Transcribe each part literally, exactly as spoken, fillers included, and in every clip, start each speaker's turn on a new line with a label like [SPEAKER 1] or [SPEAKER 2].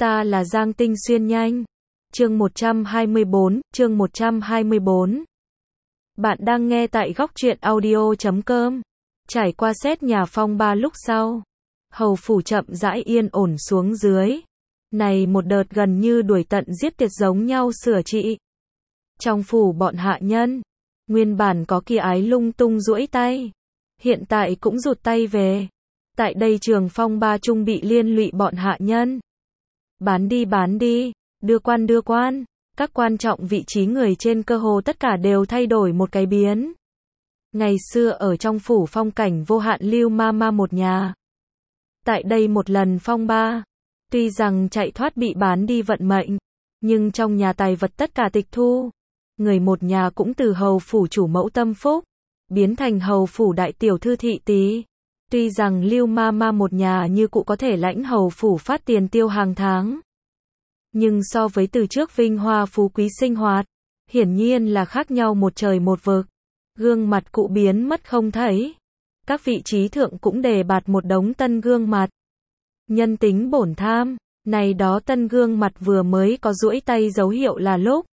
[SPEAKER 1] Ta là Giang Tinh Xuyên nhanh. Chương một trăm hai mươi bốn, chương một trăm hai mươi bốn. Bạn đang nghe tại góc truyện audio chấm com. Trải qua xét nhà phong ba lúc sau, hầu phủ chậm rãi yên ổn xuống dưới. Này một đợt gần như đuổi tận giết tuyệt giống nhau sửa trị. Trong phủ bọn hạ nhân, nguyên bản có kỳ ái lung tung duỗi tay, hiện tại cũng rụt tay về. Tại đây trường phong ba trung bị liên lụy bọn hạ nhân. Bán đi bán đi, đưa quan đưa quan, các quan trọng vị trí người trên cơ hồ tất cả đều thay đổi một cái biến. Ngày xưa ở trong phủ phong cảnh vô hạn lưu ma ma một nhà. Tại đây một lần phong ba, tuy rằng chạy thoát bị bán đi vận mệnh, nhưng trong nhà tài vật tất cả tịch thu. Người một nhà cũng từ hầu phủ chủ mẫu tâm phúc, biến thành hầu phủ đại tiểu thư thị tí. Tuy rằng lưu ma ma một nhà như cụ có thể lãnh hầu phủ phát tiền tiêu hàng tháng, nhưng so với từ trước vinh hoa phú quý sinh hoạt, hiển nhiên là khác nhau một trời một vực. Gương mặt cụ biến mất không thấy. Các vị trí thượng cũng đề bạt một đống tân gương mặt. Nhân tính bổn tham, này đó tân gương mặt vừa mới có duỗi tay dấu hiệu là lúc.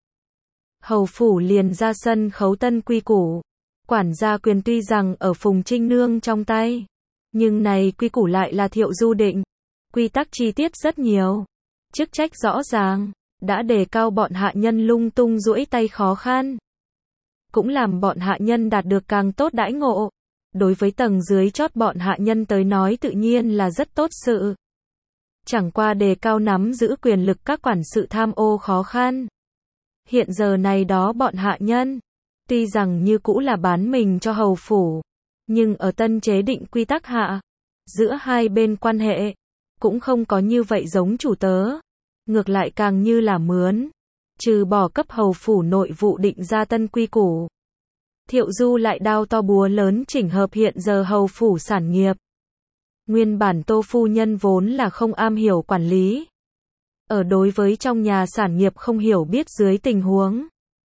[SPEAKER 1] Hầu phủ liền ra sân khấu tân quy củ. Quản gia quyền tuy rằng ở Phùng Trinh Nương trong tay, nhưng này quy củ lại là Thiệu Du định. Quy tắc chi tiết rất nhiều, chức trách rõ ràng, đã đề cao bọn hạ nhân lung tung duỗi tay khó khăn, cũng làm bọn hạ nhân đạt được càng tốt đãi ngộ. Đối với tầng dưới chót bọn hạ nhân tới nói tự nhiên là rất tốt sự. Chẳng qua đề cao nắm giữ quyền lực các quản sự tham ô khó khăn. Hiện giờ này đó bọn hạ nhân, tuy rằng như cũ là bán mình cho hầu phủ, nhưng ở tân chế định quy tắc hạ, giữa hai bên quan hệ, cũng không có như vậy giống chủ tớ. Ngược lại càng như là mướn. Trừ bỏ cấp hầu phủ nội vụ định ra tân quy củ, Thiệu Du lại đao to búa lớn chỉnh hợp hiện giờ hầu phủ sản nghiệp. Nguyên bản Tô phu nhân vốn là không am hiểu quản lý. Ở đối với trong nhà sản nghiệp không hiểu biết dưới tình huống,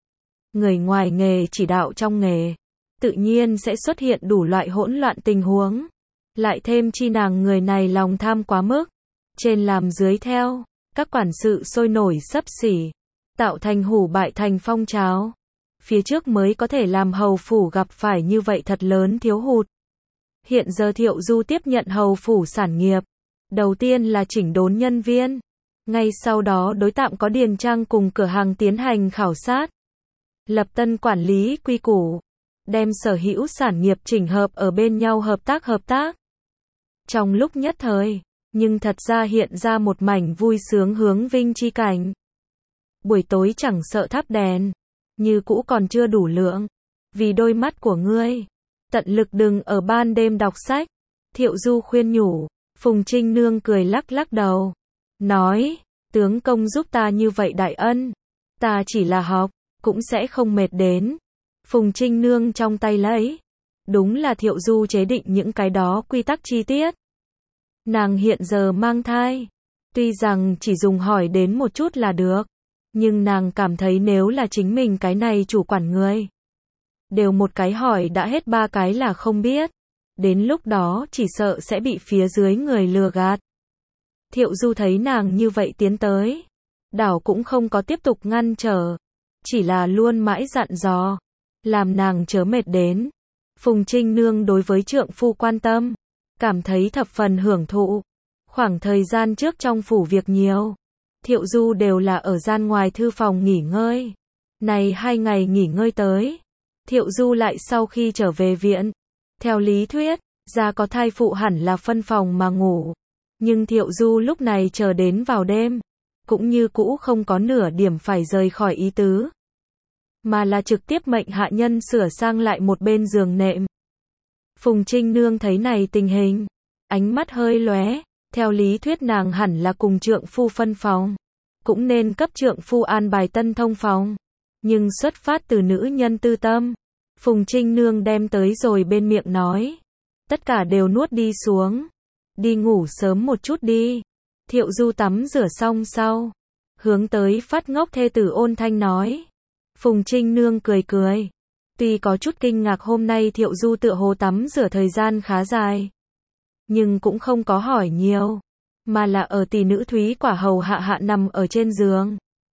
[SPEAKER 1] người ngoài nghề chỉ đạo trong nghề, tự nhiên sẽ xuất hiện đủ loại hỗn loạn tình huống. Lại thêm chi nàng người này lòng tham quá mức, trên làm dưới theo, các quản sự sôi nổi xấp xỉ, tạo thành hủ bại thành phong trào. Phía trước mới có thể làm hầu phủ gặp phải như vậy thật lớn thiếu hụt. Hiện giờ Thiệu Du tiếp nhận hầu phủ sản nghiệp. Đầu tiên là chỉnh đốn nhân viên. Ngay sau đó đối tạm có điền trang cùng cửa hàng tiến hành khảo sát. Lập tân quản lý quy củ. Đem sở hữu sản nghiệp chỉnh hợp ở bên nhau hợp tác hợp tác. Trong lúc nhất thời, nhưng thật ra hiện ra một mảnh vui sướng hướng vinh chi cảnh. Buổi tối chẳng sợ thắp đèn, như cũ còn chưa đủ lượng. Vì đôi mắt của ngươi, tận lực đừng ở ban đêm đọc sách. Thiệu Du khuyên nhủ. Phùng Trinh Nương cười lắc lắc đầu, nói, tướng công giúp ta như vậy đại ân, ta chỉ là học, cũng sẽ không mệt đến. Phùng Trinh Nương trong tay lấy, đúng là Thiệu Du chế định những cái đó quy tắc chi tiết. Nàng hiện giờ mang thai, tuy rằng chỉ dùng hỏi đến một chút là được, nhưng nàng cảm thấy nếu là chính mình cái này chủ quản người, đều một cái hỏi đã hết ba cái là không biết. Đến lúc đó chỉ sợ sẽ bị phía dưới người lừa gạt. Thiệu Du thấy nàng như vậy tiến tới, đảo cũng không có tiếp tục ngăn trở, chỉ là luôn mãi dặn dò, làm nàng chớ mệt đến. Phùng Trinh Nương đối với trượng phu quan tâm, cảm thấy thập phần hưởng thụ. Khoảng thời gian trước trong phủ việc nhiều, Thiệu Du đều là ở gian ngoài thư phòng nghỉ ngơi. Này hai ngày nghỉ ngơi tới, Thiệu Du lại sau khi trở về viện. Theo lý thuyết, gia có thai phụ hẳn là phân phòng mà ngủ. Nhưng Thiệu Du lúc này chờ đến vào đêm, cũng như cũ không có nửa điểm phải rời khỏi ý tứ, mà là trực tiếp mệnh hạ nhân sửa sang lại một bên giường nệm. Phùng Trinh Nương thấy này tình hình, ánh mắt hơi lóe. Theo lý thuyết nàng hẳn là cùng trượng phu phân phòng, cũng nên cấp trượng phu an bài tân thông phòng. Nhưng xuất phát từ nữ nhân tư tâm, Phùng Trinh Nương đem tới rồi bên miệng nói, tất cả đều nuốt đi xuống, đi ngủ sớm một chút đi. Thiệu Du tắm rửa xong sau, hướng tới phát ngốc thê tử ôn thanh nói. Phùng Trinh Nương cười cười, tuy có chút kinh ngạc hôm nay Thiệu Du tựa hồ tắm rửa thời gian khá dài, nhưng cũng không có hỏi nhiều. mà là ở tỷ nữ Thúy Quả hầu hạ hạ nằm ở trên giường.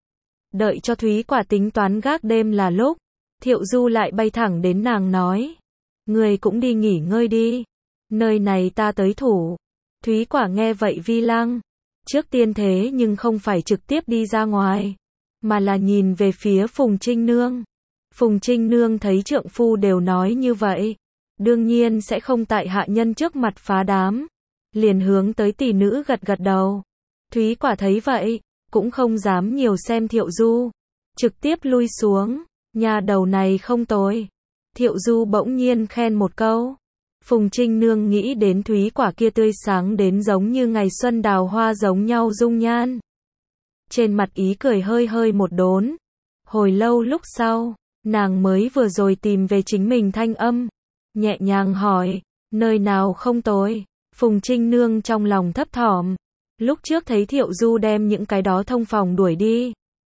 [SPEAKER 1] Đợi cho Thúy Quả tính toán gác đêm là lúc, Thiệu Du lại bay thẳng đến nàng nói. Người cũng đi nghỉ ngơi đi. Nơi này ta tới thủ. Thúy Quả nghe vậy vi lăng. Trước tiên thế nhưng không phải trực tiếp đi ra ngoài, mà là nhìn về phía Phùng Trinh Nương. Phùng Trinh Nương thấy trượng phu đều nói như vậy, đương nhiên sẽ không tại hạ nhân trước mặt phá đám. Liền hướng tới tỷ nữ gật gật đầu. Thúy Quả thấy vậy, cũng không dám nhiều xem Thiệu Du, trực tiếp lui xuống. Nhà đầu này không tồi. Thiệu Du bỗng nhiên khen một câu. Phùng Trinh Nương nghĩ đến Thúy Quả kia tươi sáng đến giống như ngày xuân đào hoa giống nhau dung nhan. Trên mặt ý cười hơi hơi một đốn. Hồi lâu lúc sau, nàng mới vừa rồi tìm về chính mình thanh âm. Nhẹ nhàng hỏi, nơi nào không tồi? Phùng Trinh Nương trong lòng thấp thỏm. Lúc trước thấy Thiệu Du đem những cái đó thông phòng đuổi đi.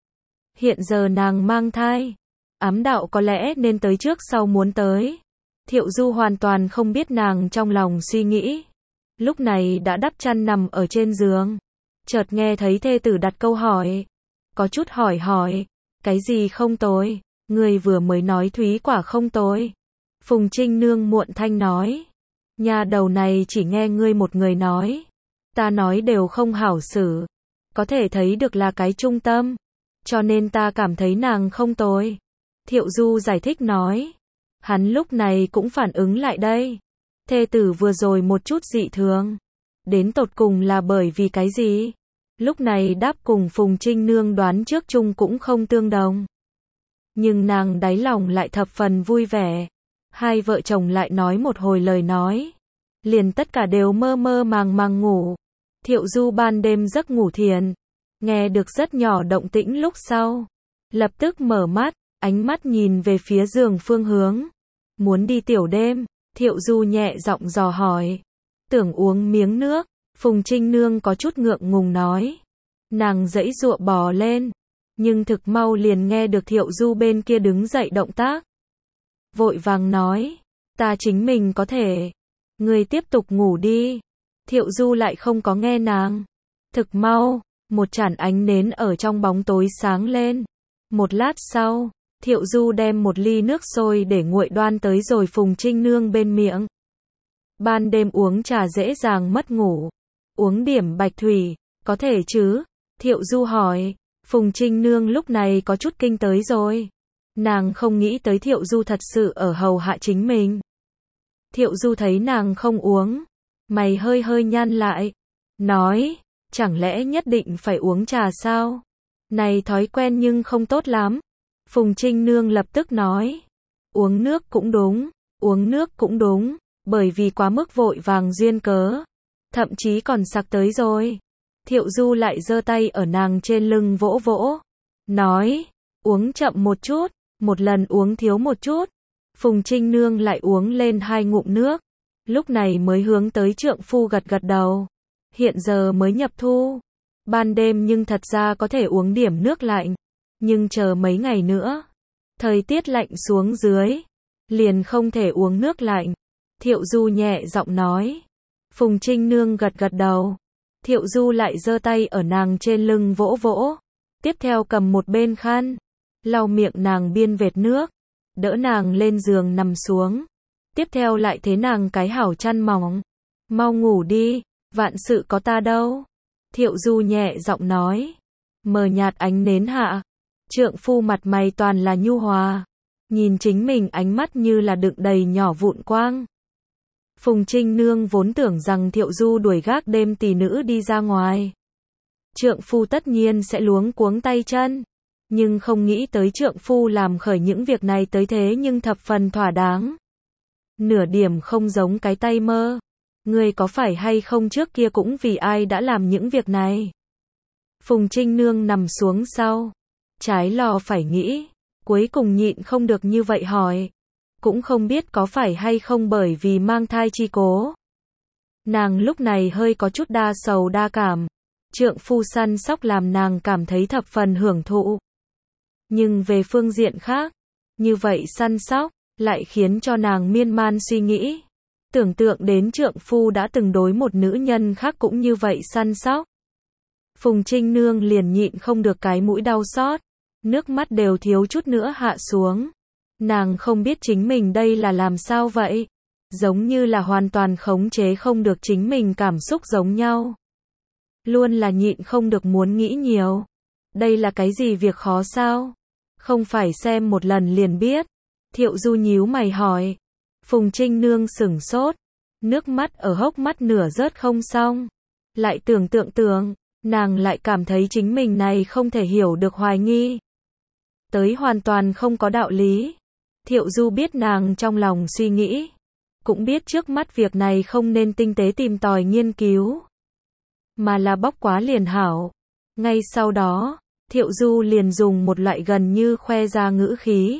[SPEAKER 1] Hiện giờ nàng mang thai. Ám đạo có lẽ nên tới trước sau muốn tới. Thiệu Du hoàn toàn không biết nàng trong lòng suy nghĩ. Lúc này đã đắp chăn nằm ở trên giường. Chợt nghe thấy thê tử đặt câu hỏi. Có chút hỏi hỏi. Cái gì không tồi? Người vừa mới nói Thúy Quả không tồi. Phùng Trinh Nương muộn thanh nói. Nhà đầu này chỉ nghe ngươi một người nói. Ta nói đều không hảo xử. Có thể thấy được là cái trung tâm. Cho nên ta cảm thấy nàng không tồi. Thiệu Du giải thích nói. Hắn lúc này cũng phản ứng lại đây. Thê tử vừa rồi một chút dị thường. Đến tột cùng là bởi vì cái gì? Lúc này đáp cùng Phùng Trinh Nương đoán trước chung cũng không tương đồng. Nhưng nàng đáy lòng lại thập phần vui vẻ. Hai vợ chồng lại nói một hồi lời nói. Liền tất cả đều mơ mơ màng màng ngủ. Thiệu Du ban đêm giấc ngủ thiền. Nghe được rất nhỏ động tĩnh lúc sau. Lập tức mở mắt, ánh mắt nhìn về phía giường phương hướng. Muốn đi tiểu đêm, Thiệu Du nhẹ giọng dò hỏi. Tưởng uống miếng nước, Phùng Trinh Nương có chút ngượng ngùng nói. Nàng giãy giụa bò lên, nhưng thực mau liền nghe được Thiệu Du bên kia đứng dậy động tác. Vội vàng nói, ta chính mình có thể. Người tiếp tục ngủ đi. Thiệu Du lại không có nghe nàng. Thực mau, một chản ánh nến ở trong bóng tối sáng lên. Một lát sau, Thiệu Du đem một ly nước sôi để nguội đoan tới rồi Phùng Trinh Nương bên miệng. Ban đêm uống trà dễ dàng mất ngủ. Uống điểm bạch thủy, có thể chứ? Thiệu Du hỏi. Phùng Trinh Nương lúc này có chút kinh tới rồi. Nàng không nghĩ tới Thiệu Du thật sự ở hầu hạ chính mình. Thiệu Du thấy nàng không uống. Mày hơi hơi nhăn lại. Nói, chẳng lẽ nhất định phải uống trà sao? Này thói quen nhưng không tốt lắm. Phùng Trinh Nương lập tức nói. Uống nước cũng đúng, uống nước cũng đúng, bởi vì quá mức vội vàng duyên cớ. Thậm chí còn sặc tới rồi. Thiệu Du lại giơ tay ở nàng trên lưng vỗ vỗ. Nói, uống chậm một chút, một lần uống thiếu một chút. Phùng Trinh Nương lại uống lên hai ngụm nước. Lúc này mới hướng tới trượng phu gật gật đầu. Hiện giờ mới nhập thu. Ban đêm nhưng thật ra có thể uống điểm nước lạnh. Nhưng chờ mấy ngày nữa. Thời tiết lạnh xuống dưới. Liền không thể uống nước lạnh. Thiệu Du nhẹ giọng nói. Phùng Trinh Nương gật gật đầu. Thiệu Du lại giơ tay ở nàng trên lưng vỗ vỗ. Tiếp theo cầm một bên khăn. Lau miệng nàng biên vệt nước. Đỡ nàng lên giường nằm xuống. Tiếp theo lại thế nàng cái hảo chăn mỏng. Mau ngủ đi, vạn sự có ta đâu. Thiệu Du nhẹ giọng nói. Mờ nhạt ánh nến hạ. Trượng phu mặt mày toàn là nhu hòa. Nhìn chính mình ánh mắt như là đựng đầy nhỏ vụn quang. Phùng Trinh Nương vốn tưởng rằng Thiệu Du đuổi gác đêm tỷ nữ đi ra ngoài. Trượng phu tất nhiên sẽ luống cuống tay chân. Nhưng không nghĩ tới trượng phu làm khởi những việc này tới thế nhưng thập phần thỏa đáng. Nửa điểm không giống cái tay mơ. Ngươi có phải hay không trước kia cũng vì ai đã làm những việc này? Phùng Trinh Nương nằm xuống sau. Trái lo phải nghĩ. Cuối cùng nhịn không được như vậy hỏi. Cũng không biết có phải hay không bởi vì mang thai chi cố. Nàng lúc này hơi có chút đa sầu đa cảm. Trượng phu săn sóc làm nàng cảm thấy thập phần hưởng thụ. Nhưng về phương diện khác, như vậy săn sóc, lại khiến cho nàng miên man suy nghĩ. Tưởng tượng đến trượng phu đã từng đối một nữ nhân khác cũng như vậy săn sóc. Phùng Trinh Nương liền nhịn không được cái mũi đau xót, nước mắt đều thiếu chút nữa hạ xuống. Nàng không biết chính mình đây là làm sao vậy, giống như là hoàn toàn khống chế không được chính mình cảm xúc giống nhau. Luôn là nhịn không được muốn nghĩ nhiều. Đây là cái gì việc khó sao? Không phải xem một lần liền biết. Thiệu Du nhíu mày hỏi. Phùng Trinh Nương sửng sốt, nước mắt ở hốc mắt nửa rớt không xong. Lại tưởng tượng tưởng, nàng lại cảm thấy chính mình này không thể hiểu được hoài nghi. Tới hoàn toàn không có đạo lý. Thiệu Du biết nàng trong lòng suy nghĩ, cũng biết trước mắt việc này không nên tinh tế tìm tòi nghiên cứu, mà là bóc quá liền hảo. Ngay sau đó, Thiệu Du liền dùng một loại gần như khoe ra ngữ khí.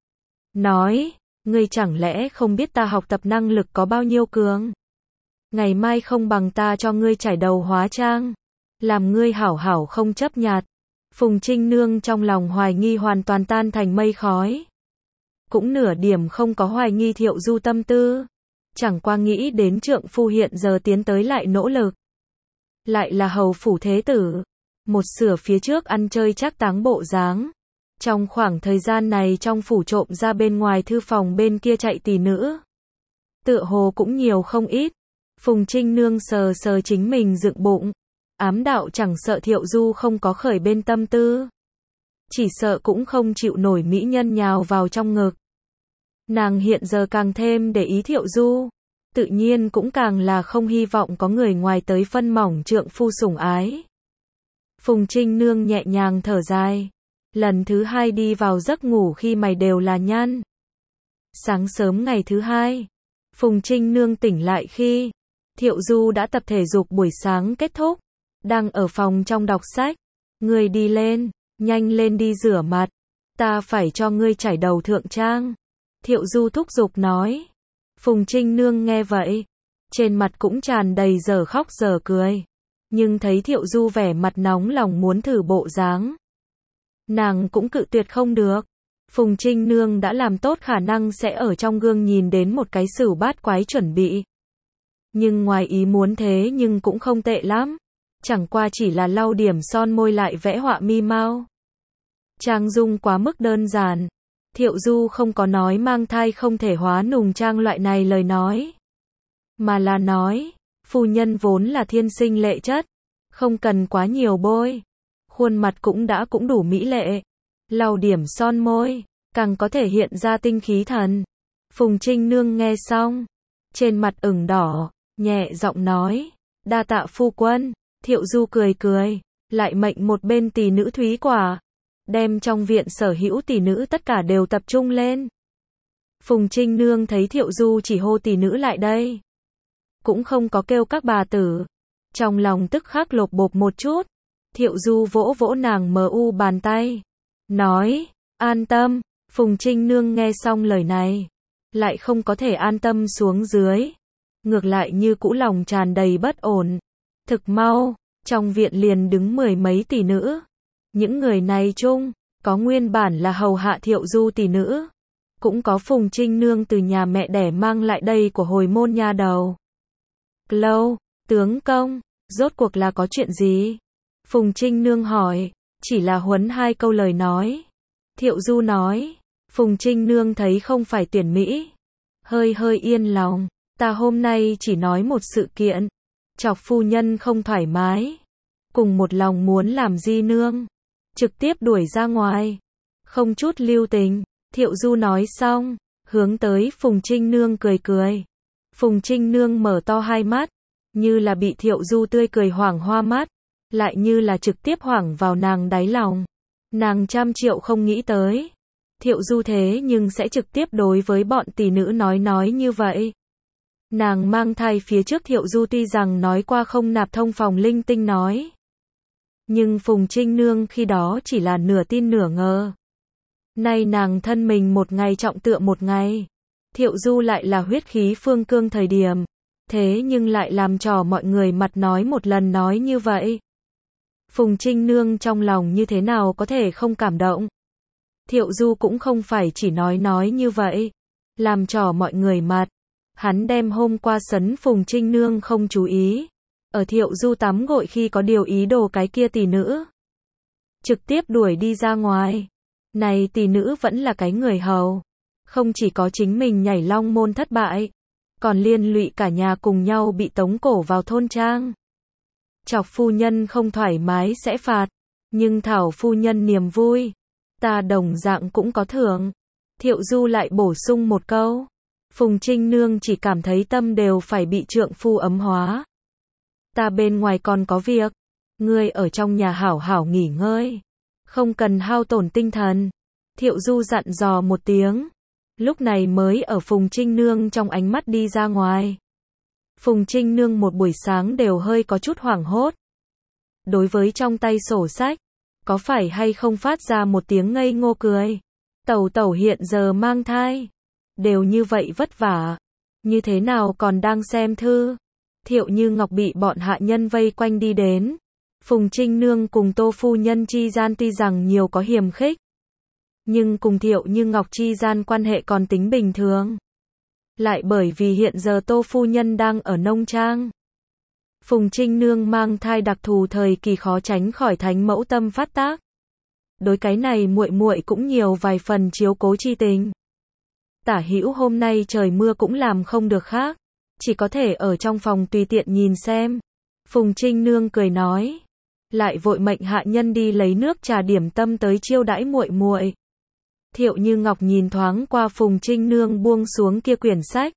[SPEAKER 1] Nói, ngươi chẳng lẽ không biết ta học tập năng lực có bao nhiêu cường? Ngày mai không bằng ta cho ngươi trải đầu hóa trang, làm ngươi hảo hảo không chấp nhặt. Phùng Trinh Nương trong lòng hoài nghi hoàn toàn tan thành mây khói. Cũng nửa điểm không có hoài nghi Thiệu Du tâm tư. Chẳng qua nghĩ đến trượng phu hiện giờ tiến tới lại nỗ lực. Lại là hầu phủ thế tử. Một sửa phía trước ăn chơi chắc táng bộ dáng. Trong khoảng thời gian này trong phủ trộm ra bên ngoài thư phòng bên kia chạy tỷ nữ. Tựa hồ cũng nhiều không ít. Phùng Trinh Nương sờ sờ chính mình dựng bụng. Ám đạo chẳng sợ Thiệu Du không có khởi bên tâm tư. Chỉ sợ cũng không chịu nổi mỹ nhân nhào vào trong ngực. Nàng hiện giờ càng thêm để ý Thiệu Du. Tự nhiên cũng càng là không hy vọng có người ngoài tới phân mỏng trượng phu sủng ái. Phùng Trinh Nương nhẹ nhàng thở dài. Lần thứ hai đi vào giấc ngủ khi mày đều là nhăn. Sáng sớm ngày thứ hai, Phùng Trinh Nương tỉnh lại khi Thiệu Du đã tập thể dục buổi sáng kết thúc, đang ở phòng trong đọc sách. Ngươi đi lên, nhanh lên đi rửa mặt, ta phải cho ngươi trải đầu thượng trang. Thiệu Du thúc giục nói. Phùng Trinh Nương nghe vậy, trên mặt cũng tràn đầy giờ khóc giờ cười. Nhưng thấy Thiệu Du vẻ mặt nóng lòng muốn thử bộ dáng, nàng cũng cự tuyệt không được. Phùng Trinh Nương đã làm tốt khả năng sẽ ở trong gương nhìn đến một cái sửu bát quái chuẩn bị. Nhưng ngoài ý muốn thế nhưng cũng không tệ lắm. Chẳng qua chỉ là lau điểm son môi lại vẽ họa mi mau. Trang dung quá mức đơn giản. Thiệu Du không có nói mang thai không thể hóa nùng trang loại này lời nói. Mà là nói, phu nhân vốn là thiên sinh lệ chất. Không cần quá nhiều bôi. Khuôn mặt cũng đã cũng đủ mỹ lệ. Lau điểm son môi, càng có thể hiện ra tinh khí thần. Phùng Trinh Nương nghe xong, trên mặt ửng đỏ, nhẹ giọng nói, đa tạ phu quân. Thiệu Du cười cười, lại mệnh một bên tỷ nữ Thúy Quả, đem trong viện sở hữu tỷ nữ tất cả đều tập trung lên. Phùng Trinh Nương thấy Thiệu Du chỉ hô tỷ nữ lại đây, cũng không có kêu các bà tử, trong lòng tức khắc lột bột một chút. Thiệu Du vỗ vỗ nàng mờ u bàn tay, nói, an tâm. Phùng Trinh Nương nghe xong lời này, lại không có thể an tâm xuống dưới, ngược lại như cũ lòng tràn đầy bất ổn. Thực mau, trong viện liền đứng mười mấy tỷ nữ. Những người này chung, có nguyên bản là hầu hạ Thiệu Du tỷ nữ, cũng có Phùng Trinh Nương từ nhà mẹ đẻ mang lại đây của hồi môn nha đầu. Lâu, tướng công, rốt cuộc là có chuyện gì? Phùng Trinh Nương hỏi, chỉ là huấn hai câu lời nói. Thiệu Du nói, Phùng Trinh Nương thấy không phải tuyển Mỹ, hơi hơi yên lòng, ta hôm nay chỉ nói một sự kiện, chọc phu nhân không thoải mái, cùng một lòng muốn làm di nương, trực tiếp đuổi ra ngoài, không chút lưu tình. Thiệu Du nói xong, hướng tới Phùng Trinh Nương cười cười. Phùng Trinh Nương mở to hai mắt, như là bị Thiệu Du tươi cười hoảng hoa mắt, lại như là trực tiếp hoảng vào nàng đáy lòng. Nàng trăm triệu không nghĩ tới, Thiệu Du thế nhưng sẽ trực tiếp đối với bọn tỷ nữ nói nói như vậy. Nàng mang thai phía trước Thiệu Du tuy rằng nói qua không nạp thông phòng linh tinh nói, nhưng Phùng Trinh Nương khi đó chỉ là nửa tin nửa ngờ. Nay nàng thân mình một ngày trọng tựa một ngày, Thiệu Du lại là huyết khí phương cương thời điểm, thế nhưng lại làm trò mọi người mặt nói một lần nói như vậy. Phùng Trinh Nương trong lòng như thế nào có thể không cảm động. Thiệu Du cũng không phải chỉ nói nói như vậy, làm trò mọi người mặt, Hắn đem hôm qua sấn Phùng Trinh Nương không chú ý, ở Thiệu Du tắm gội khi có điều ý đồ cái kia tỷ nữ, trực tiếp đuổi đi ra ngoài. Này tỷ nữ vẫn là cái người hầu, không chỉ có chính mình nhảy long môn thất bại, còn liên lụy cả nhà cùng nhau bị tống cổ vào thôn trang. Chọc phu nhân không thoải mái sẽ phạt, nhưng thảo phu nhân niềm vui, ta đồng dạng cũng có thưởng. Thiệu Du lại bổ sung một câu, Phùng Trinh Nương chỉ cảm thấy tâm đều phải bị trượng phu ấm hóa. Ta bên ngoài còn có việc, ngươi ở trong nhà hảo hảo nghỉ ngơi, không cần hao tổn tinh thần. Thiệu Du dặn dò một tiếng, lúc này mới ở Phùng Trinh Nương trong ánh mắt đi ra ngoài. Phùng Trinh Nương một buổi sáng đều hơi có chút hoảng hốt. Đối với trong tay sổ sách, có phải hay không phát ra một tiếng ngây ngô cười. Tẩu tẩu hiện giờ mang thai, đều như vậy vất vả, như thế nào còn đang xem thư. Thiệu Như Ngọc bị bọn hạ nhân vây quanh đi đến. Phùng Trinh Nương cùng Tô phu nhân chi gian tuy rằng nhiều có hiềm khích, nhưng cùng Thiệu Như Ngọc chi gian quan hệ còn tính bình thường. Lại bởi vì hiện giờ Tô phu nhân đang ở nông trang, Phùng Trinh Nương mang thai đặc thù thời kỳ khó tránh khỏi thánh mẫu tâm phát tác. Đối cái này muội muội cũng nhiều vài phần chiếu cố chi tình. Tả Hữu hôm nay trời mưa cũng làm không được khác, chỉ có thể ở trong phòng tùy tiện nhìn xem. Phùng Trinh Nương cười nói, lại vội mệnh hạ nhân đi lấy nước trà điểm tâm tới chiêu đãi muội muội. Thiệu Như Ngọc nhìn thoáng qua Phùng Trinh Nương buông xuống kia quyển sách,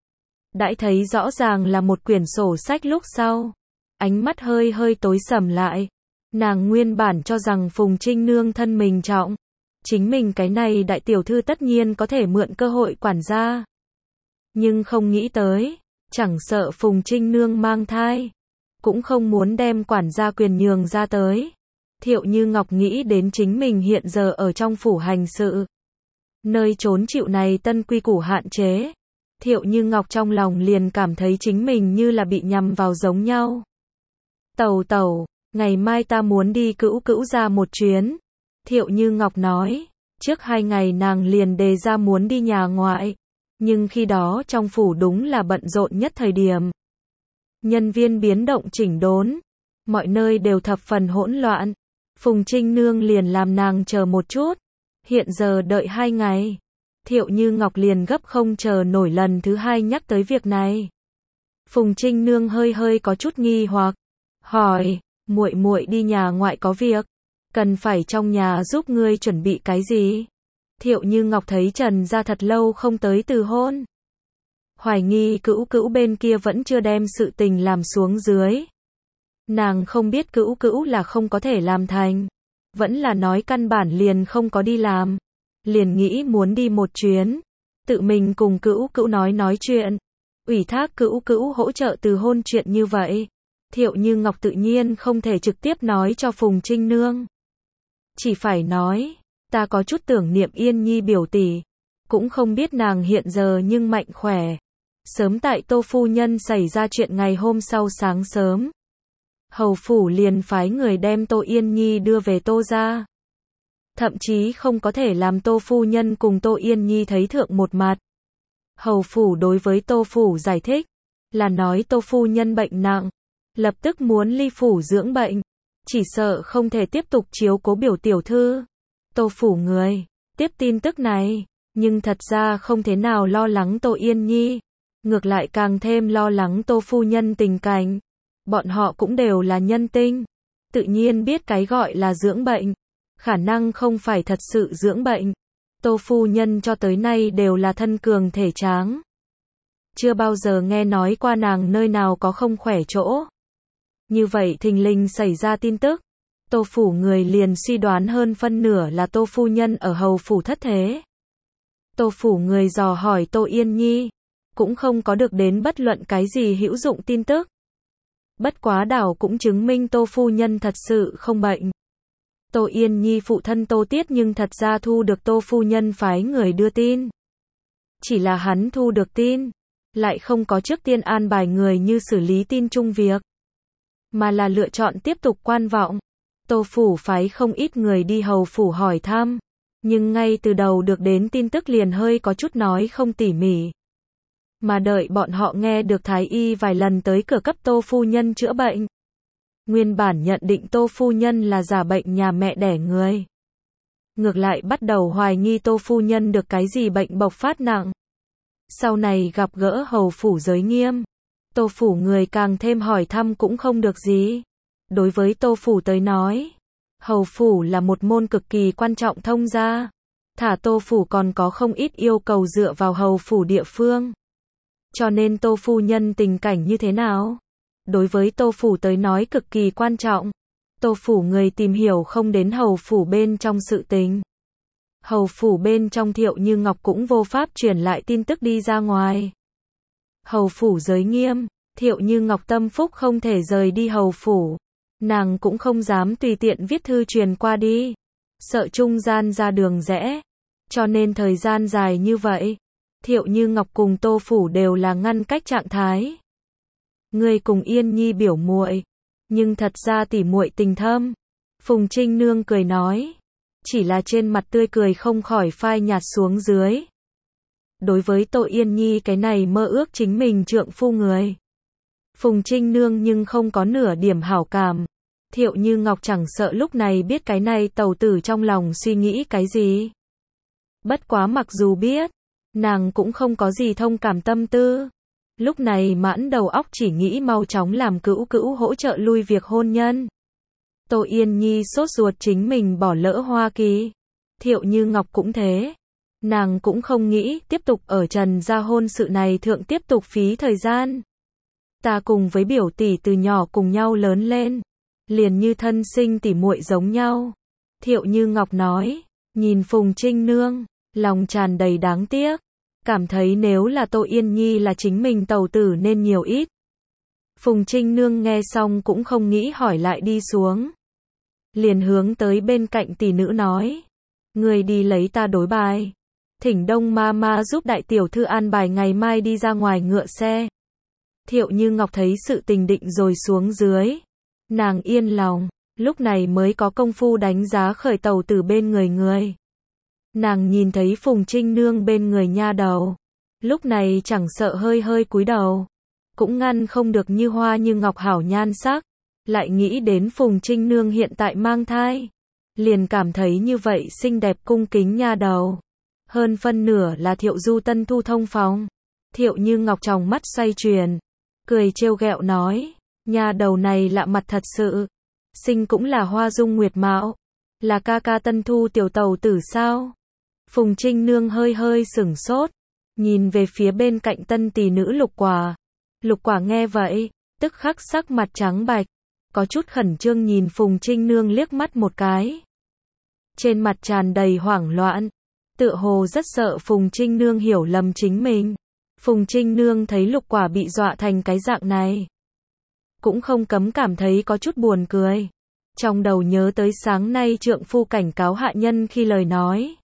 [SPEAKER 1] đãi thấy rõ ràng là một quyển sổ sách lúc sau, ánh mắt hơi hơi tối sầm lại. Nàng nguyên bản cho rằng Phùng Trinh Nương thân mình trọng, chính mình cái này đại tiểu thư tất nhiên có thể mượn cơ hội quản gia. Nhưng không nghĩ tới, chẳng sợ Phùng Trinh Nương mang thai, cũng không muốn đem quản gia quyền nhường ra tới. Thiệu Như Ngọc nghĩ đến chính mình hiện giờ ở trong phủ hành sự, nơi trốn chịu này tân quy củ hạn chế. Thiệu Như Ngọc trong lòng liền cảm thấy chính mình như là bị nhằm vào giống nhau. Tẩu tẩu, ngày mai ta muốn đi Cữu Cữu ra một chuyến. Thiệu Như Ngọc nói, trước hai ngày nàng liền đề ra muốn đi nhà ngoại, nhưng khi đó trong phủ đúng là bận rộn nhất thời điểm. Nhân viên biến động chỉnh đốn, mọi nơi đều thập phần hỗn loạn. Phùng Trinh Nương liền làm nàng chờ một chút, hiện giờ đợi hai ngày. Thiệu Như Ngọc liền gấp không chờ nổi lần thứ hai nhắc tới việc này. Phùng Trinh Nương hơi hơi có chút nghi hoặc, hỏi, muội muội đi nhà ngoại có việc, cần phải trong nhà giúp ngươi chuẩn bị cái gì? Thiệu Như Ngọc thấy Trần gia thật lâu không tới từ hôn, hoài nghi Cữu Cữu bên kia vẫn chưa đem sự tình làm xuống dưới. Nàng không biết Cữu Cữu là không có thể làm thành, vẫn là nói căn bản liền không có đi làm, liền nghĩ muốn đi một chuyến, tự mình cùng Cữu Cữu nói nói chuyện, ủy thác Cữu Cữu hỗ trợ từ hôn chuyện như vậy. Thiệu Như Ngọc tự nhiên không thể trực tiếp nói cho Phùng Trinh Nương, chỉ phải nói, ta có chút tưởng niệm Yên Nhi biểu tỷ, cũng không biết nàng hiện giờ nhưng mạnh khỏe. Sớm tại Tô phu nhân xảy ra chuyện ngày hôm sau sáng sớm, hầu phủ liền phái người đem Tô Yên Nhi đưa về Tô gia, thậm chí không có thể làm Tô phu nhân cùng Tô Yên Nhi thấy thượng một mặt. Hầu phủ đối với Tô phủ giải thích, là nói Tô phu nhân bệnh nặng, lập tức muốn ly phủ dưỡng bệnh, chỉ sợ không thể tiếp tục chiếu cố biểu tiểu thư. Tô phủ người tiếp tin tức này, nhưng thật ra không thế nào lo lắng Tô Yên Nhi, ngược lại càng thêm lo lắng Tô phu nhân tình cảnh. Bọn họ cũng đều là nhân tinh, tự nhiên biết cái gọi là dưỡng bệnh, khả năng không phải thật sự dưỡng bệnh. Tô phu nhân cho tới nay đều là thân cường thể tráng, chưa bao giờ nghe nói qua nàng nơi nào có không khỏe chỗ. Như vậy thình lình xảy ra tin tức, Tô phủ người liền suy đoán hơn phân nửa là Tô phu nhân ở hầu phủ thất thế. Tô phủ người dò hỏi Tô Yên Nhi, cũng không có được đến bất luận cái gì hữu dụng tin tức. Bất quá đảo cũng chứng minh Tô phu nhân thật sự không bệnh. Tô Yên Nhi phụ thân Tô Tiết nhưng thật ra thu được Tô phu nhân phái người đưa tin. Chỉ là hắn thu được tin, lại không có trước tiên an bài người như xử lý tin chung việc, mà là lựa chọn tiếp tục quan vọng. Tô phủ phái không ít người đi hầu phủ hỏi thăm, nhưng ngay từ đầu được đến tin tức liền hơi có chút nói không tỉ mỉ. mà đợi bọn họ nghe được thái y vài lần tới cửa cấp Tô phu nhân chữa bệnh. Nguyên bản nhận định Tô phu nhân là giả bệnh nhà mẹ đẻ người. Ngược lại bắt đầu hoài nghi Tô phu nhân được cái gì bệnh bộc phát nặng. Sau này gặp gỡ hầu phủ Giới Nghiêm, Tô phủ người càng thêm hỏi thăm cũng không được gì. Đối với Tô phủ tới nói, hầu phủ là một môn cực kỳ quan trọng thông gia. Thả Tô phủ còn có không ít yêu cầu dựa vào hầu phủ địa phương. Cho nên Tô phu nhân tình cảnh như thế nào? Đối với Tô phủ tới nói cực kỳ quan trọng. Tô phủ người tìm hiểu không đến hầu phủ bên trong sự tình. Hầu phủ bên trong Thiệu Như Ngọc cũng vô pháp truyền lại tin tức đi ra ngoài. Hầu phủ Giới Nghiêm, Thiệu Như Ngọc tâm phúc không thể rời đi hầu phủ. Nàng cũng không dám tùy tiện viết thư truyền qua đi. Sợ trung gian ra đường rẽ. Cho nên thời gian dài như vậy, Thiệu Như Ngọc cùng Tô phủ đều là ngăn cách trạng thái. Người cùng Yên Nhi biểu muội, nhưng thật ra tỉ muội tình thâm. Phùng Trinh Nương cười nói, chỉ là trên mặt tươi cười không khỏi phai nhạt xuống dưới. Đối với Tô Yên Nhi cái này mơ ước chính mình trượng phu người, Phùng Trinh Nương nhưng không có nửa điểm hảo cảm. Thiệu Như Ngọc chẳng sợ lúc này biết cái này tẩu tử trong lòng suy nghĩ cái gì. Bất quá mặc dù biết, nàng cũng không có gì thông cảm tâm tư. Lúc này mãn đầu óc chỉ nghĩ mau chóng làm cữu cữu hỗ trợ lui việc hôn nhân. Tô Yên Nhi sốt ruột chính mình bỏ lỡ Hoa Kỳ. Thiệu Như Ngọc cũng thế. Nàng cũng không nghĩ tiếp tục ở Trần gia hôn sự này thượng tiếp tục phí thời gian. Ta cùng với biểu tỷ từ nhỏ cùng nhau lớn lên, liền như thân sinh tỉ muội giống nhau. Thiệu Như Ngọc nói, nhìn Phùng Trinh Nương, lòng tràn đầy đáng tiếc. Cảm thấy nếu là Tô Yên Nhi là chính mình tẩu tử nên nhiều ít. Phùng Trinh Nương nghe xong cũng không nghĩ hỏi lại đi xuống. Liền hướng tới bên cạnh tỷ nữ nói. Người đi lấy ta đối bài. Thỉnh Đông ma ma giúp đại tiểu thư an bài ngày mai đi ra ngoài ngựa xe. Thiệu Như Ngọc thấy sự tình định rồi xuống dưới. Nàng yên lòng, lúc này mới có công phu đánh giá khởi tẩu tử bên người người. Nàng nhìn thấy Phùng Trinh Nương bên người nha đầu. Lúc này chẳng sợ hơi hơi cúi đầu. Cũng ngăn không được như hoa như ngọc hảo nhan sắc. Lại nghĩ đến Phùng Trinh Nương hiện tại mang thai. Liền cảm thấy như vậy xinh đẹp cung kính nha đầu. Hơn phân nửa là Thiệu Du Tân thu thông phòng. Thiệu Như Ngọc trong mắt xoay chuyển. Cười trêu ghẹo nói. Nha đầu này lạ mặt thật sự. Sinh cũng là hoa dung nguyệt mạo. Là ca ca Tân thu tiểu tẩu tử sao? Phùng Trinh Nương hơi hơi sửng sốt, nhìn về phía bên cạnh tân tỷ nữ Lục Quả. Lục Quả nghe vậy, tức khắc sắc mặt trắng bạch, có chút khẩn trương nhìn Phùng Trinh Nương liếc mắt một cái. Trên mặt tràn đầy hoảng loạn, tựa hồ rất sợ Phùng Trinh Nương hiểu lầm chính mình. Phùng Trinh Nương thấy Lục Quả bị dọa thành cái dạng này, cũng không cấm cảm thấy có chút buồn cười. Trong đầu nhớ tới sáng nay trượng phu cảnh cáo hạ nhân khi lời nói.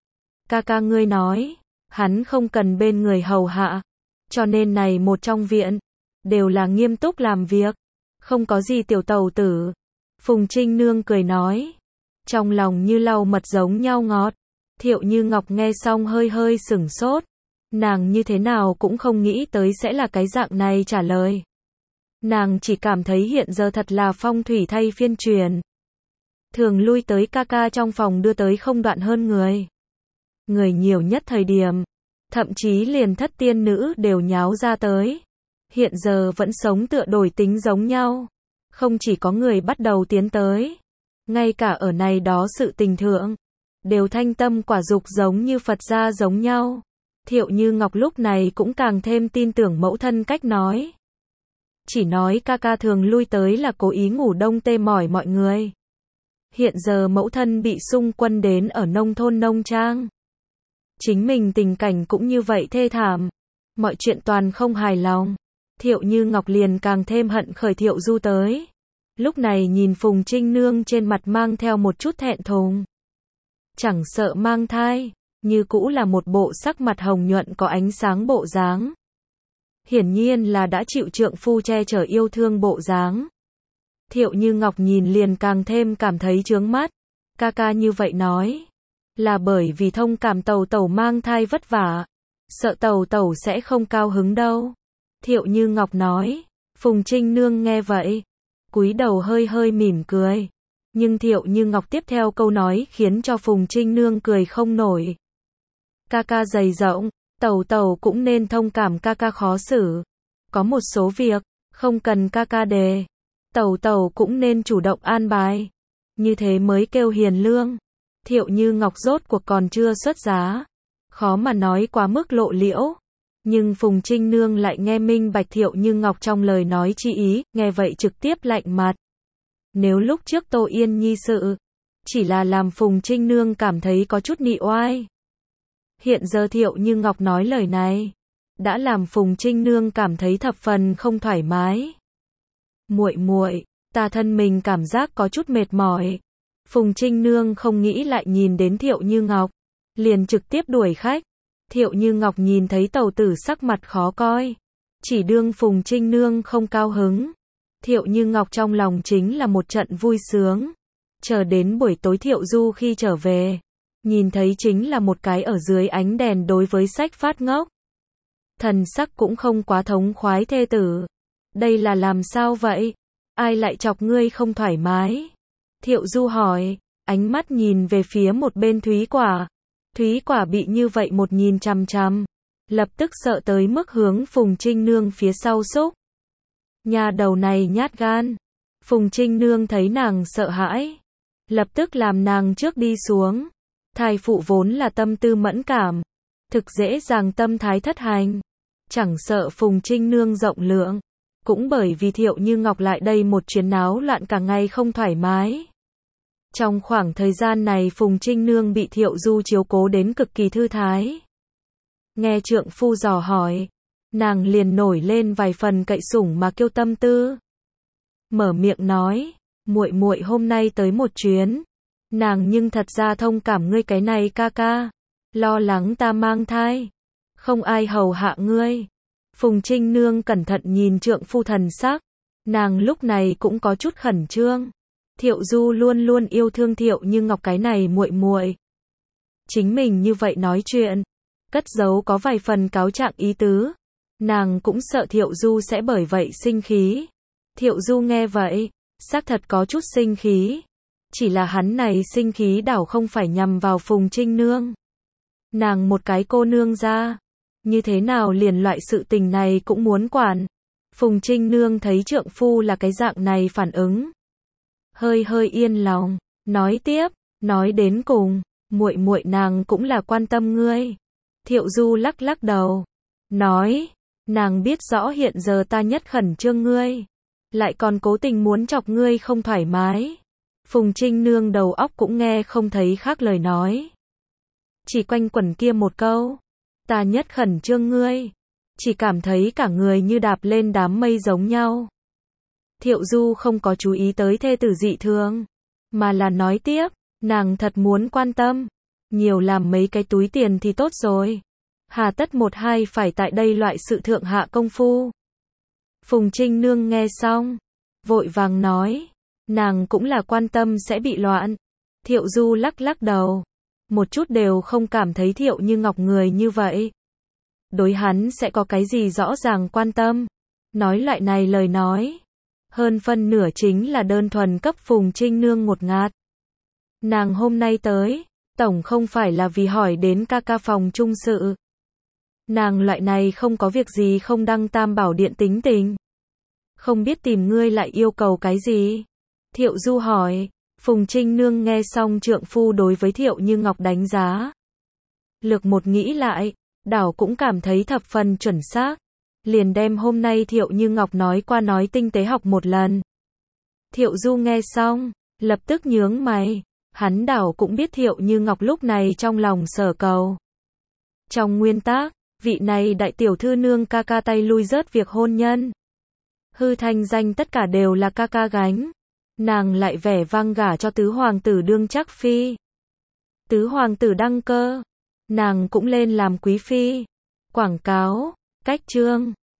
[SPEAKER 1] Ca ca ngươi nói, hắn không cần bên người hầu hạ, cho nên này một trong viện, đều là nghiêm túc làm việc, không có gì tiểu tẩu tử. Phùng Trinh Nương cười nói, trong lòng như lau mật giống nhau ngọt. Thiệu Như Ngọc nghe xong hơi hơi sửng sốt, nàng như thế nào cũng không nghĩ tới sẽ là cái dạng này trả lời. Nàng chỉ cảm thấy hiện giờ thật là phong thủy thay phiên truyền. Thường lui tới ca ca trong phòng đưa tới không đoạn hơn người. Người nhiều nhất thời điểm, thậm chí liền thất tiên nữ đều nháo ra tới. Hiện giờ vẫn sống tựa đổi tính giống nhau. Không chỉ có người bắt đầu tiến tới, ngay cả ở này đó sự tình thượng, đều thanh tâm quả dục giống như Phật gia giống nhau. Thiệu Như Ngọc lúc này cũng càng thêm tin tưởng mẫu thân cách nói. Chỉ nói ca ca thường lui tới là cố ý ngủ đông tê mỏi mọi người. Hiện giờ mẫu thân bị xung quân đến ở nông thôn nông trang. Chính mình tình cảnh cũng như vậy thê thảm. Mọi chuyện toàn không hài lòng. Thiệu Như Ngọc liền càng thêm hận khởi Thiệu Du tới. Lúc này nhìn Phùng Trinh Nương trên mặt mang theo một chút thẹn thùng. Chẳng sợ mang thai, như cũ là một bộ sắc mặt hồng nhuận có ánh sáng bộ dáng. Hiển nhiên là đã chịu trượng phu che chở yêu thương bộ dáng. Thiệu Như Ngọc nhìn liền càng thêm cảm thấy chướng mắt. Ca ca như vậy nói, là bởi vì thông cảm tẩu tẩu mang thai vất vả. sợ tẩu tẩu sẽ không cao hứng đâu. Thiệu Như Ngọc nói. Phùng Trinh Nương nghe vậy, cúi đầu hơi hơi mỉm cười. Nhưng Thiệu Như Ngọc tiếp theo câu nói khiến cho Phùng Trinh Nương cười không nổi. Ca ca dày rộng, tẩu tẩu cũng nên thông cảm ca ca khó xử. Có một số việc, không cần ca ca đề. Tẩu tẩu cũng nên chủ động an bài. Như thế mới kêu hiền lương. Thiệu Như Ngọc rốt cuộc còn chưa xuất giá. Khó mà nói quá mức lộ liễu. Nhưng Phùng Trinh Nương lại nghe minh bạch Thiệu Như Ngọc trong lời nói chi ý, nghe vậy trực tiếp lạnh mặt. Nếu lúc trước Tô Yên Nhi sự, chỉ là làm Phùng Trinh Nương cảm thấy có chút nị oai. Hiện giờ Thiệu Như Ngọc nói lời này, đã làm Phùng Trinh Nương cảm thấy thập phần không thoải mái. Muội muội, ta thân mình cảm giác có chút mệt mỏi. Phùng Trinh Nương không nghĩ lại nhìn đến Thiệu Như Ngọc, liền trực tiếp đuổi khách. Thiệu Như Ngọc nhìn thấy tẩu tử sắc mặt khó coi, chỉ đương Phùng Trinh Nương không cao hứng. Thiệu Như Ngọc trong lòng chính là một trận vui sướng. Chờ đến buổi tối Thiệu Du khi trở về, nhìn thấy chính là một cái ở dưới ánh đèn đối với sách phát ngốc. Thần sắc cũng không quá thống khoái thê tử. Đây là làm sao vậy? Ai lại chọc ngươi không thoải mái? Thiệu Du hỏi, ánh mắt nhìn về phía một bên Thúy Quả. Thúy Quả bị như vậy một nhìn chằm chằm, lập tức sợ tới mức hướng Phùng Trinh Nương phía sau xúc. Nhà đầu này nhát gan. Phùng Trinh Nương thấy nàng sợ hãi, lập tức làm nàng trước đi xuống. Thai phụ vốn là tâm tư mẫn cảm, thực dễ dàng tâm thái thất hành. Chẳng sợ Phùng Trinh Nương rộng lượng, cũng bởi vì Thiệu Như Ngọc lại đây một chuyến náo loạn cả ngày không thoải mái. Trong khoảng thời gian này Phùng Trinh Nương bị Thiệu Du chiếu cố đến cực kỳ thư thái. Nghe trượng phu dò hỏi, nàng liền nổi lên vài phần cậy sủng mà kêu tâm tư. Mở miệng nói, muội muội hôm nay tới một chuyến, nàng nhưng thật ra thông cảm ngươi cái này ca ca, lo lắng ta mang thai, không ai hầu hạ ngươi. Phùng Trinh Nương cẩn thận nhìn trượng phu thần sắc, nàng lúc này cũng có chút khẩn trương. Thiệu Du luôn luôn yêu thương Thiệu Như Ngọc cái này muội muội. Chính mình như vậy nói chuyện, cất giấu có vài phần cáo trạng ý tứ. Nàng cũng sợ Thiệu Du sẽ bởi vậy sinh khí. Thiệu Du nghe vậy, xác thật có chút sinh khí. Chỉ là hắn này sinh khí đảo không phải nhằm vào Phùng Trinh Nương. Nàng một cái cô nương ra, như thế nào liền loại sự tình này cũng muốn quản. Phùng Trinh Nương thấy trượng phu là cái dạng này phản ứng, hơi hơi yên lòng, nói tiếp, nói đến cùng, muội muội nàng cũng là quan tâm ngươi. Thiệu Du lắc lắc đầu, nói, nàng biết rõ hiện giờ ta nhất khẩn trương ngươi, lại còn cố tình muốn chọc ngươi không thoải mái. Phùng Trinh Nương đầu óc cũng nghe không thấy khác lời nói, chỉ quanh quẩn kia một câu, ta nhất khẩn trương ngươi, chỉ cảm thấy cả người như đạp lên đám mây giống nhau. Thiệu Du không có chú ý tới thê tử dị thường, mà là nói tiếp, nàng thật muốn quan tâm, nhiều làm mấy cái túi tiền thì tốt rồi. Hà tất một hai phải tại đây loại sự thượng hạ công phu. Phùng Trinh Nương nghe xong, vội vàng nói, nàng cũng là quan tâm sẽ bị loạn. Thiệu Du lắc lắc đầu, một chút đều không cảm thấy Thiệu Như Ngọc người như vậy. Đối hắn sẽ có cái gì rõ ràng quan tâm. Nói loại này lời nói, hơn phân nửa chính là đơn thuần cấp Phùng Trinh Nương ngột ngạt. Nàng hôm nay tới, tổng không phải là vì hỏi đến ca ca phòng chung sự. Nàng loại này không có việc gì không đăng tam bảo điện tính tình. Không biết tìm ngươi lại yêu cầu cái gì? Thiệu Du hỏi. Phùng Trinh Nương nghe xong trượng phu đối với Thiệu Như Ngọc đánh giá. Lược một nghĩ lại, đảo cũng cảm thấy thập phần chuẩn xác. Liền đem hôm nay Thiệu Như Ngọc nói qua nói tinh tế học một lần. Thiệu Du nghe xong, lập tức nhướng mày. Hắn đảo cũng biết Thiệu Như Ngọc lúc này trong lòng sở cầu. Trong nguyên tắc, vị này đại tiểu thư nương ca ca tay lui rớt việc hôn nhân. Hư thanh danh tất cả đều là ca ca gánh. Nàng lại vẻ vang gả cho tứ hoàng tử đương chắc phi. Tứ hoàng tử đăng cơ, nàng cũng lên làm quý phi. Quảng cáo, cách chương.